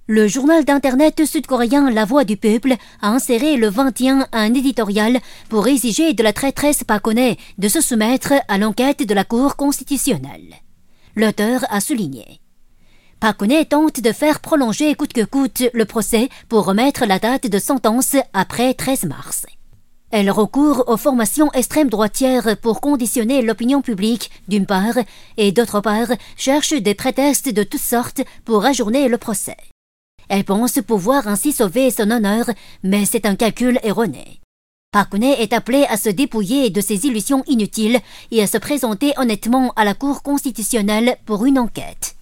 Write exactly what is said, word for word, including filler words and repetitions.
Le journal d'internet sud-coréen La Voix du Peuple a inséré le vingt et un un éditorial pour exiger de la traîtresse Park Geun-hye de se soumettre à l'enquête de la Cour constitutionnelle. L'auteur a souligné: Park Geun-hye tente de faire prolonger coûte que coûte le procès pour remettre la date de sentence après treize mars. Elle recourt aux formations extrêmes droitières pour conditionner l'opinion publique, d'une part, et d'autre part, cherche des prétextes de toutes sortes pour ajourner le procès. Elle pense pouvoir ainsi sauver son honneur, mais c'est un calcul erroné. Park Geun-hye est appelé à se dépouiller de ses illusions inutiles et à se présenter honnêtement à la Cour constitutionnelle pour une enquête.